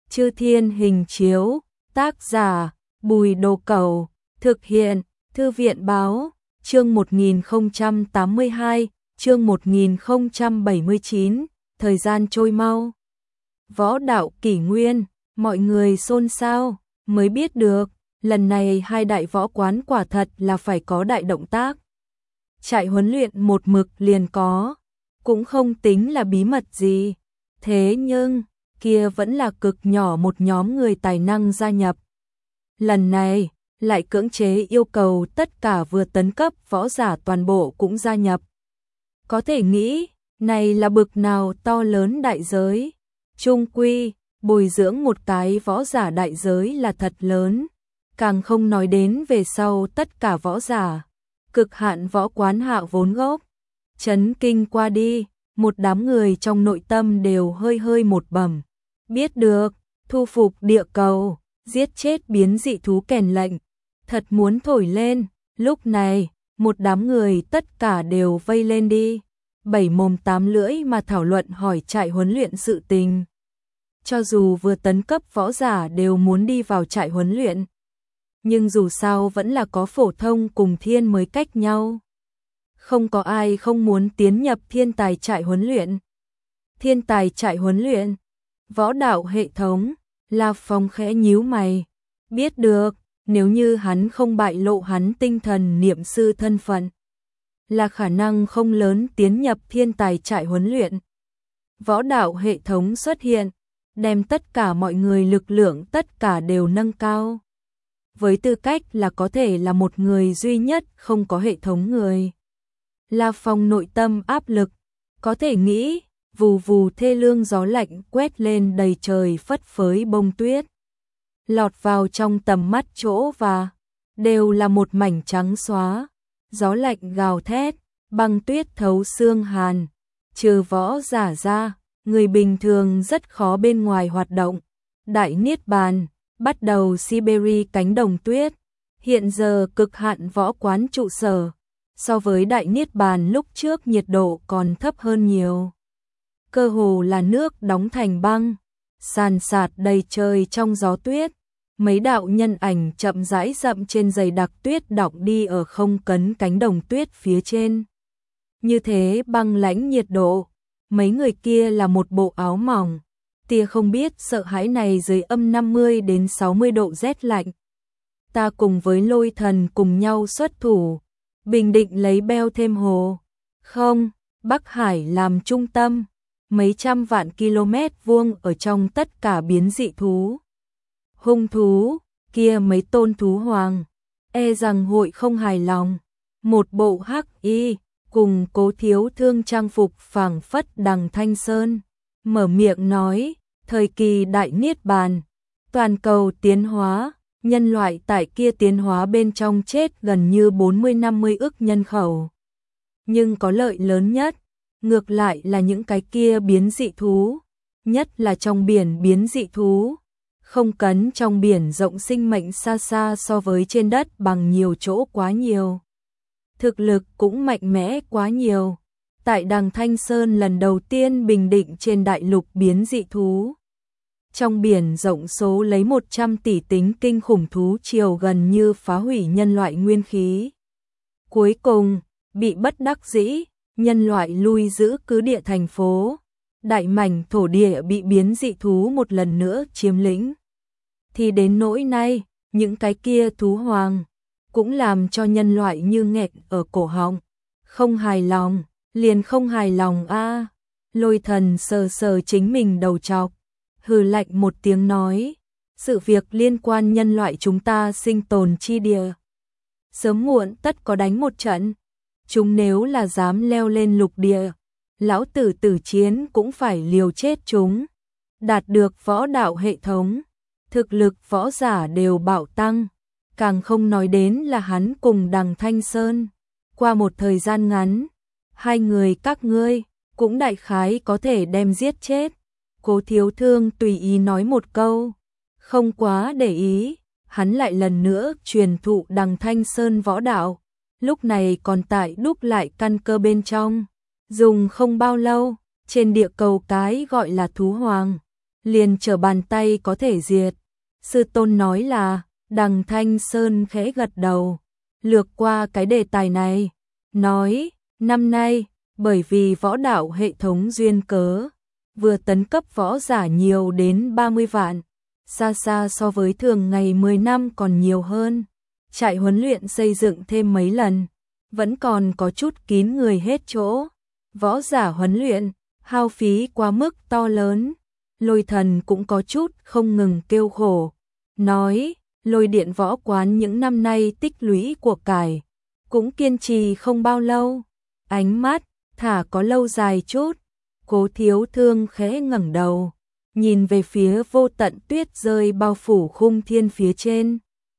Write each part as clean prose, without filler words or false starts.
Chư Thiên Hình Chiếu, tác giả, Bùi Đồ Cẩu, thực hiện, Thư viện Báo, chương 1082, chương 1079, thời gian trôi mau. Võ đạo kỷ nguyên, mọi người xôn xao, mới biết được, lần này hai đại võ quán quả thật là phải có đại động tác. Trại huấn luyện một mực liền có, cũng không tính là bí mật gì, thế nhưng kia vẫn là cực nhỏ một nhóm người tài năng gia nhập. Lần này, lại cưỡng chế yêu cầu tất cả vừa tấn cấp võ giả toàn bộ cũng gia nhập. Có thể nghĩ, này là bực nào to lớn đại giới. Chung quy, bồi dưỡng một cái võ giả đại giới là thật lớn. Càng không nói đến về sau tất cả võ giả. Cực hạn võ quán hạ vốn gốc. Chấn kinh qua đi, một đám người trong nội tâm đều hơi hơi một bầm. Biết được, thu phục địa cầu, giết chết biến dị thú kèn lệnh. Thật muốn thổi lên, lúc này, một đám người tất cả đều vây lên đi. Bảy mồm tám lưỡi mà thảo luận hỏi trại huấn luyện sự tình. Cho dù vừa tấn cấp võ giả đều muốn đi vào trại huấn luyện. Nhưng dù sao vẫn là có phổ thông cùng thiên mới cách nhau. Không có ai không muốn tiến nhập thiên tài trại huấn luyện. Thiên tài trại huấn luyện, võ đạo hệ thống, La Phong khẽ nhíu mày. Biết được, nếu như hắn không bại lộ hắn tinh thần niệm sư thân phận, là khả năng không lớn tiến nhập thiên tài trại huấn luyện. Võ đạo hệ thống xuất hiện, đem tất cả mọi người lực lượng tất cả đều nâng cao. Với tư cách là có thể là một người duy nhất không có hệ thống người. La Phong nội tâm áp lực, có thể nghĩ, vù vù thê lương gió lạnh quét lên đầy trời phất phới bông tuyết. Lọt vào trong tầm mắt chỗ và đều là một mảnh trắng xóa. Gió lạnh gào thét, băng tuyết thấu xương hàn. Trừ võ giả ra, người bình thường rất khó bên ngoài hoạt động. Đại Niết Bàn, bắt đầu Siberia cánh đồng tuyết. Hiện giờ cực hạn võ quán trụ sở. So với Đại Niết Bàn lúc trước nhiệt độ còn thấp hơn nhiều. Cơ hồ là nước đóng thành băng, sàn sạt đầy trời trong gió tuyết. Mấy đạo nhân ảnh chậm rãi dậm trên dày đặc tuyết đọng đi ở không cấn cánh đồng tuyết phía trên. Như thế băng lãnh nhiệt độ, mấy người kia là một bộ áo mỏng. Tia không biết sợ hãi này dưới âm 50 đến 60 độ rét lạnh. Ta cùng với Lôi Thần cùng nhau xuất thủ, bình định lấy beo thêm hồ. Không, Bắc Hải làm trung tâm, mấy trăm vạn km vuông ở trong tất cả biến dị thú. Hung thú, kia mấy tôn thú hoàng, e rằng hội không hài lòng. Một bộ hắc y, cùng Cố Thiếu Thương trang phục phảng phất đằng Thanh Sơn. Mở miệng nói, thời kỳ Đại Niết Bàn, toàn cầu tiến hóa, nhân loại tại kia tiến hóa bên trong chết gần như 40-50 ức nhân khẩu. Nhưng có lợi lớn nhất, ngược lại là những cái kia biến dị thú, nhất là trong biển biến dị thú. Không cấn trong biển rộng sinh mệnh xa xa so với trên đất bằng nhiều chỗ quá nhiều. Thực lực cũng mạnh mẽ quá nhiều. Tại đằng Thanh Sơn lần đầu tiên bình định trên đại lục biến dị thú. Trong biển rộng số lấy 100 tỷ tính kinh khủng thú triều gần như phá hủy nhân loại nguyên khí. Cuối cùng, bị bất đắc dĩ, nhân loại lui giữ cứ địa thành phố. Đại mảnh thổ địa bị biến dị thú một lần nữa chiếm lĩnh. Thì đến nỗi nay, những cái kia thú hoàng cũng làm cho nhân loại như nghẹt ở cổ họng. Không hài lòng, liền không hài lòng a. Lôi Thần sờ sờ chính mình đầu trọc, hừ lạnh một tiếng nói, sự việc liên quan nhân loại chúng ta sinh tồn chi địa. Sớm muộn tất có đánh một trận. Chúng nếu là dám leo lên lục địa, lão tử tử chiến cũng phải liều chết chúng. Đạt được võ đạo hệ thống, thực lực võ giả đều bạo tăng, càng không nói đến là hắn cùng đằng Thanh Sơn. Qua một thời gian ngắn, hai người các ngươi cũng đại khái có thể đem giết chết. Cố Thiếu Thương tùy ý nói một câu, không quá để ý, hắn lại lần nữa truyền thụ đằng Thanh Sơn võ đạo. Lúc này còn tại đúc lại căn cơ bên trong. Dùng không bao lâu, trên địa cầu cái gọi là thú hoàng, liền trở bàn tay có thể diệt. Sư tôn nói là, Đằng Thanh Sơn khẽ gật đầu, lược qua cái đề tài này, nói, năm nay, bởi vì võ đạo hệ thống duyên cớ, vừa tấn cấp võ giả nhiều đến 30 vạn, xa xa so với thường ngày 10 năm còn nhiều hơn. Trại huấn luyện xây dựng thêm mấy lần, vẫn còn có chút kín người hết chỗ. Võ giả huấn luyện, hao phí quá mức to lớn. Lôi Thần cũng có chút không ngừng kêu khổ, nói, Lôi Điện võ quán những năm nay tích lũy của cải, cũng kiên trì không bao lâu. Ánh mắt, thả có lâu dài chút. Cố Thiếu Thương khẽ ngẩng đầu, nhìn về phía vô tận tuyết rơi bao phủ khung thiên phía trên.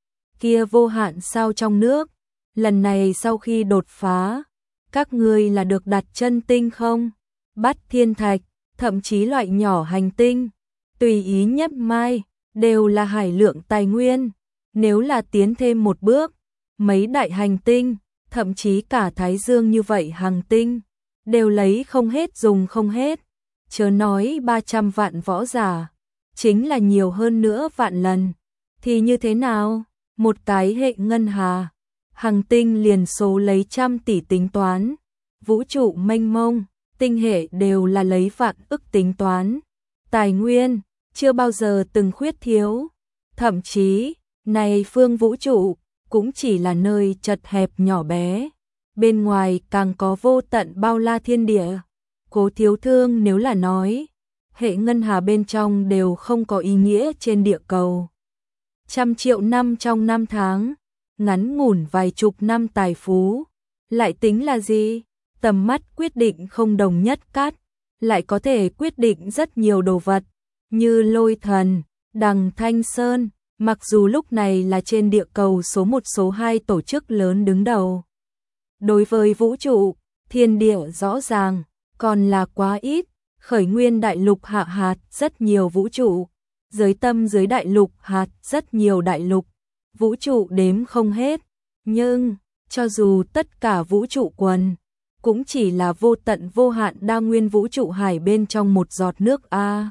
Kia vô hạn sao trong nước, lần này sau khi đột phá, các ngươi là được đặt chân tinh không? Bát thiên thạch, thậm chí loại nhỏ hành tinh, tùy ý nhấp mai, đều là hải lượng tài nguyên. Nếu là tiến thêm một bước, mấy đại hành tinh, thậm chí cả Thái Dương như vậy hành tinh, đều lấy không hết dùng không hết. Chớ nói 300 vạn võ giả, chính là nhiều hơn nữa vạn lần. Thì như thế nào? Một cái hệ ngân hà, hành tinh liền số lấy trăm tỷ tính toán. Vũ trụ mênh mông, tinh hệ đều là lấy vạn ức tính toán. Tài nguyên, chưa bao giờ từng khuyết thiếu. Thậm chí, này phương vũ trụ, cũng chỉ là nơi chật hẹp nhỏ bé. Bên ngoài càng có vô tận bao la thiên địa. Cố Thiếu Thương nếu là nói, hệ ngân hà bên trong đều không có ý nghĩa trên địa cầu. 100 triệu năm trong 5 tháng, ngắn ngủn vài chục năm tài phú, lại tính là gì? Tầm mắt quyết định không đồng nhất cát, lại có thể quyết định rất nhiều đồ vật, như Lôi Thần, Đằng Thanh Sơn, mặc dù lúc này là trên địa cầu số 1 số 2 tổ chức lớn đứng đầu. Đối với vũ trụ, thiên địa rõ ràng, còn là quá ít, khởi nguyên đại lục hạ hạt rất nhiều vũ trụ, giới tâm dưới đại lục hạt rất nhiều đại lục, vũ trụ đếm không hết, nhưng, cho dù tất cả vũ trụ quần, cũng chỉ là vô tận vô hạn đa nguyên vũ trụ hải bên trong một giọt nước a.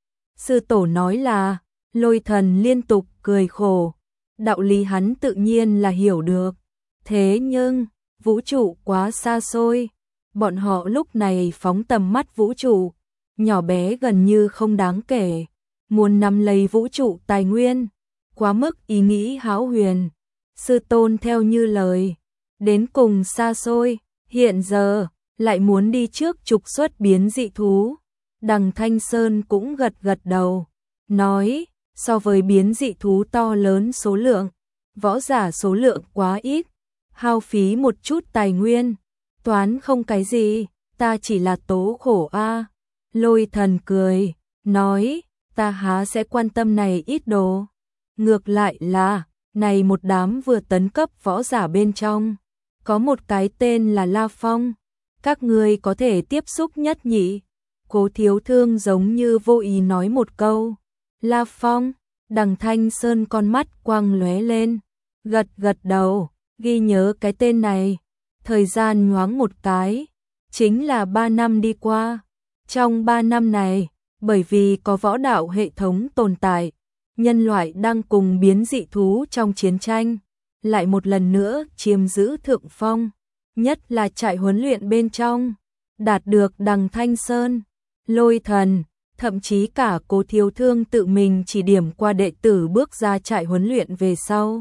Sư tổ nói là, Lôi Thần liên tục cười khổ, đạo lý hắn tự nhiên là hiểu được, thế nhưng, vũ trụ quá xa xôi, bọn họ lúc này phóng tầm mắt vũ trụ, nhỏ bé gần như không đáng kể, muốn nắm lấy vũ trụ tài nguyên, quá mức ý nghĩ hão huyền. Sư tôn theo như lời, đến cùng xa xôi, hiện giờ, lại muốn đi trước trục xuất biến dị thú. Đằng Thanh Sơn cũng gật gật đầu, nói, so với biến dị thú to lớn số lượng, võ giả số lượng quá ít, hao phí một chút tài nguyên, toán không cái gì, ta chỉ là tố khổ a. Lôi Thần cười, nói, ta há sẽ quan tâm này ít đồ. Ngược lại là, này một đám vừa tấn cấp võ giả bên trong, có một cái tên là La Phong, các ngươi có thể tiếp xúc nhất nhỉ? Cố Thiếu Thương giống như vô ý nói một câu. La Phong, Đằng Thanh Sơn con mắt quang lóe lên, gật gật đầu, ghi nhớ cái tên này. Thời gian nhoáng một cái, chính là 3 năm đi qua. Trong 3 năm này, bởi vì có võ đạo hệ thống tồn tại, nhân loại đang cùng biến dị thú trong chiến tranh, lại một lần nữa chiếm giữ thượng phong, nhất là trại huấn luyện bên trong, đạt được Đằng Thanh Sơn, Lôi Thần, thậm chí cả Cố Thiếu Thương tự mình chỉ điểm qua đệ tử bước ra trại huấn luyện về sau.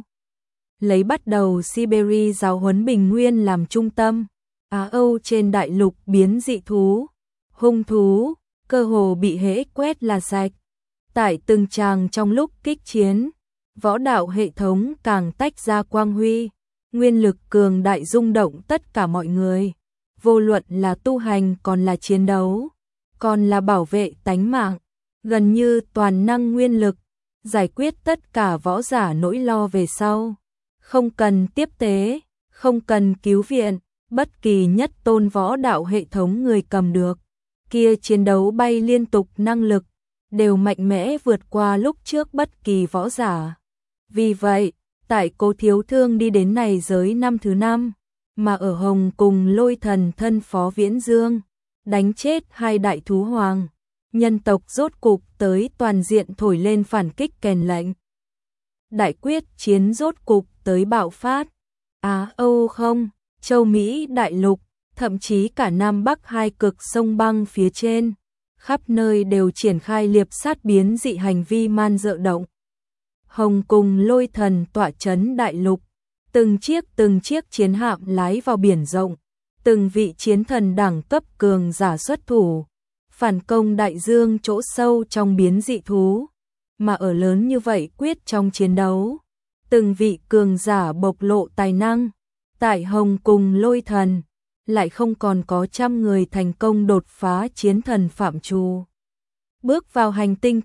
Lấy bắt đầu Siberia giáo huấn Bình Nguyên làm trung tâm, Á Âu trên đại lục biến dị thú, hung thú, cơ hồ bị hễ quét là sạch. Tại từng tràng trong lúc kích chiến, võ đạo hệ thống càng tách ra quang huy, nguyên lực cường đại rung động tất cả mọi người, vô luận là tu hành còn là chiến đấu, còn là bảo vệ tánh mạng, gần như toàn năng nguyên lực, giải quyết tất cả võ giả nỗi lo về sau. Không cần tiếp tế, không cần cứu viện, bất kỳ nhất tôn võ đạo hệ thống người cầm được. Kia chiến đấu bay liên tục năng lực, đều mạnh mẽ vượt qua lúc trước bất kỳ võ giả. Vì vậy, tại Cố Thiếu Thương đi đến này giới năm thứ 5, mà ở Hồng cùng Lôi Thần thân phó Viễn Dương, đánh chết 2 đại thú hoàng, nhân tộc rốt cục tới toàn diện thổi lên phản kích kèn lệnh. Đại quyết chiến rốt cục tới bạo phát. Á Âu không, châu Mỹ đại lục, thậm chí cả Nam Bắc hai cực sông băng phía trên, khắp nơi đều triển khai liệp sát biến dị hành vi man dợ động. Hồng cùng Lôi Thần tọa trấn đại lục, từng chiếc chiến hạm lái vào biển rộng, từng vị chiến thần đẳng cấp cường giả xuất thủ, phản công đại dương chỗ sâu trong biến dị thú, mà ở lớn như vậy quyết trong chiến đấu, từng vị cường giả bộc lộ tài năng, tại Hồng cùng Lôi Thần, lại không còn có trăm người thành công đột phá chiến thần phạm trù. Bước vào hành tinh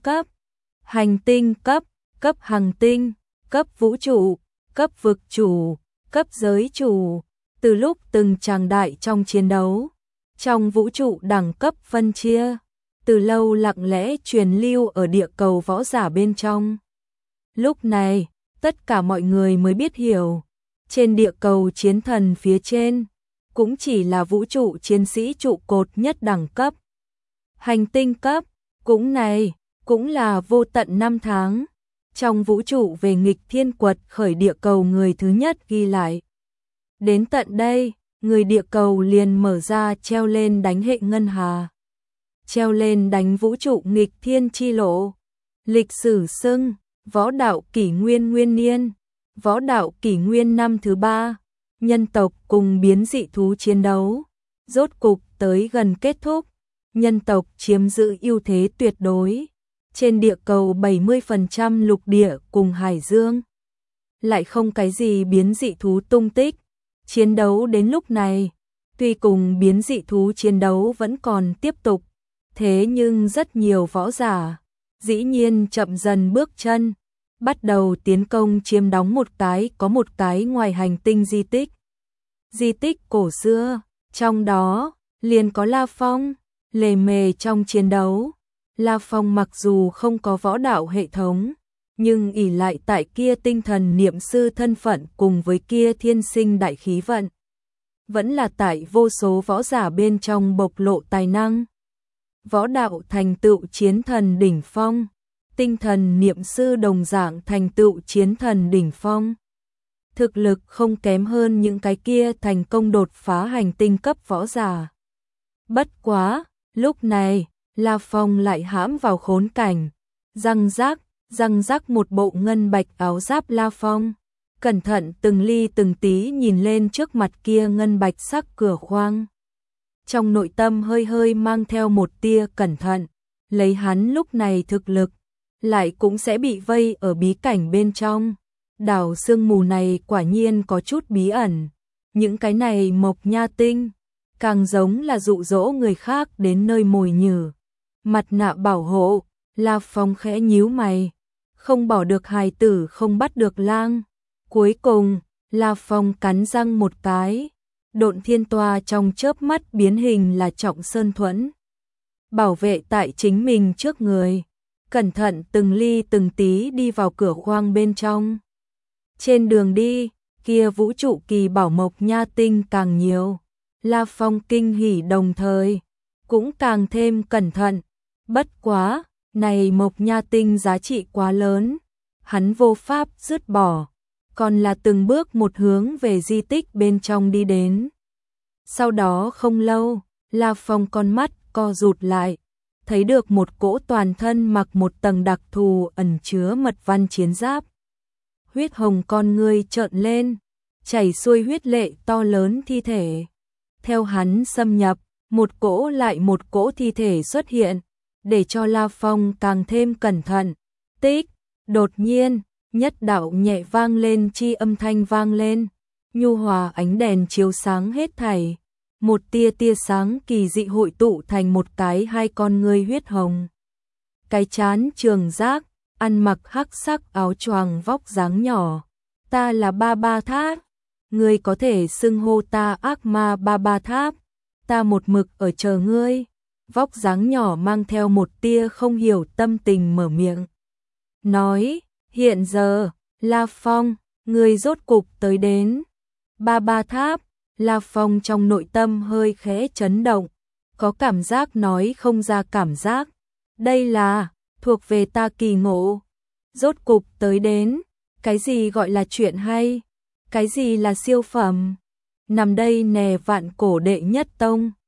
cấp, cấp hành tinh, cấp vũ trụ, cấp vực chủ, cấp giới chủ, từ lúc từng tràng đại trong chiến đấu, trong vũ trụ đẳng cấp phân chia, từ lâu lặng lẽ truyền lưu ở địa cầu võ giả bên trong. Lúc này, tất cả mọi người mới biết hiểu, trên địa cầu chiến thần phía trên, cũng chỉ là vũ trụ chiến sĩ trụ cột nhất đẳng cấp. Hành tinh cấp, cũng là vô tận năm tháng, trong vũ trụ về nghịch thiên quật khởi địa cầu người thứ nhất ghi lại. Đến tận đây, người địa cầu liền mở ra treo lên đánh hệ ngân hà, treo lên đánh vũ trụ nghịch thiên chi lộ. Lịch sử xưng, võ đạo kỷ nguyên nguyên niên, võ đạo kỷ nguyên năm thứ 3, nhân tộc cùng biến dị thú chiến đấu, rốt cục tới gần kết thúc, nhân tộc chiếm giữ ưu thế tuyệt đối. Trên địa cầu 70% lục địa cùng hải dương, lại không cái gì biến dị thú tung tích. Chiến đấu đến lúc này, tuy cùng biến dị thú chiến đấu vẫn còn tiếp tục, thế nhưng rất nhiều võ giả, dĩ nhiên chậm dần bước chân, bắt đầu tiến công chiếm đóng có một cái ngoài hành tinh di tích. Di tích cổ xưa, trong đó, liền có La Phong, lề mề trong chiến đấu. La Phong mặc dù không có võ đạo hệ thống, nhưng ỷ lại tại kia tinh thần niệm sư thân phận cùng với kia thiên sinh đại khí vận, vẫn là tại vô số võ giả bên trong bộc lộ tài năng. Võ đạo thành tựu chiến thần đỉnh phong, tinh thần niệm sư đồng dạng thành tựu chiến thần đỉnh phong. Thực lực không kém hơn những cái kia thành công đột phá hành tinh cấp võ giả. Bất quá, lúc này, La Phong lại hãm vào khốn cảnh, răng rắc một bộ ngân bạch áo giáp La Phong, cẩn thận từng ly từng tí nhìn lên trước mặt kia ngân bạch sắc cửa khoang. Trong nội tâm hơi mang theo một tia cẩn thận, lấy hắn lúc này thực lực, lại cũng sẽ bị vây ở bí cảnh bên trong. Đảo sương mù này quả nhiên có chút bí ẩn, những cái này mộc nha tinh, càng giống là dụ dỗ người khác đến nơi mồi nhử. Mặt nạ bảo hộ, La Phong khẽ nhíu mày, không bỏ được hài tử không bắt được lang. Cuối cùng, La Phong cắn răng một cái, độn thiên toa trong chớp mắt biến hình là Trọng Sơn Thuẫn, bảo vệ tại chính mình trước người, cẩn thận từng ly từng tí đi vào cửa khoang bên trong. Trên đường đi, kia vũ trụ kỳ bảo mộc nha tinh càng nhiều, La Phong kinh hỉ đồng thời, cũng càng thêm cẩn thận. Bất quá, này mộc nha tinh giá trị quá lớn, hắn vô pháp dứt bỏ, còn là từng bước một hướng về di tích bên trong đi đến. Sau đó không lâu, La Phong con mắt co rụt lại, thấy được một cỗ toàn thân mặc một tầng đặc thù ẩn chứa mật văn chiến giáp. Huyết hồng con ngươi trợn lên, chảy xuôi huyết lệ to lớn thi thể. Theo hắn xâm nhập, một cỗ lại một cỗ thi thể xuất hiện, để cho La Phong càng thêm cẩn thận. Tích, đột nhiên, nhất đạo nhẹ vang lên chi âm thanh vang lên, nhu hòa ánh đèn chiếu sáng hết thảy. Một tia sáng kỳ dị hội tụ thành một cái hai con ngươi huyết hồng. Cái chán trường giác, ăn mặc hắc sắc áo choàng vóc dáng nhỏ. Ta là Ba Ba Tháp, ngươi có thể xưng hô ta ác ma Ba Ba Tháp, ta một mực ở chờ ngươi. Vóc dáng nhỏ mang theo một tia không hiểu tâm tình mở miệng. Nói, hiện giờ, La Phong, ngươi rốt cục tới đến. Ba Ba Tháp, La Phong trong nội tâm hơi khẽ chấn động, có cảm giác nói không ra cảm giác, Đây là thuộc về ta kỳ ngộ. Rốt cục tới đến, cái gì gọi là chuyện hay? Cái gì là siêu phẩm? Nằm đây nè vạn cổ đệ nhất tông.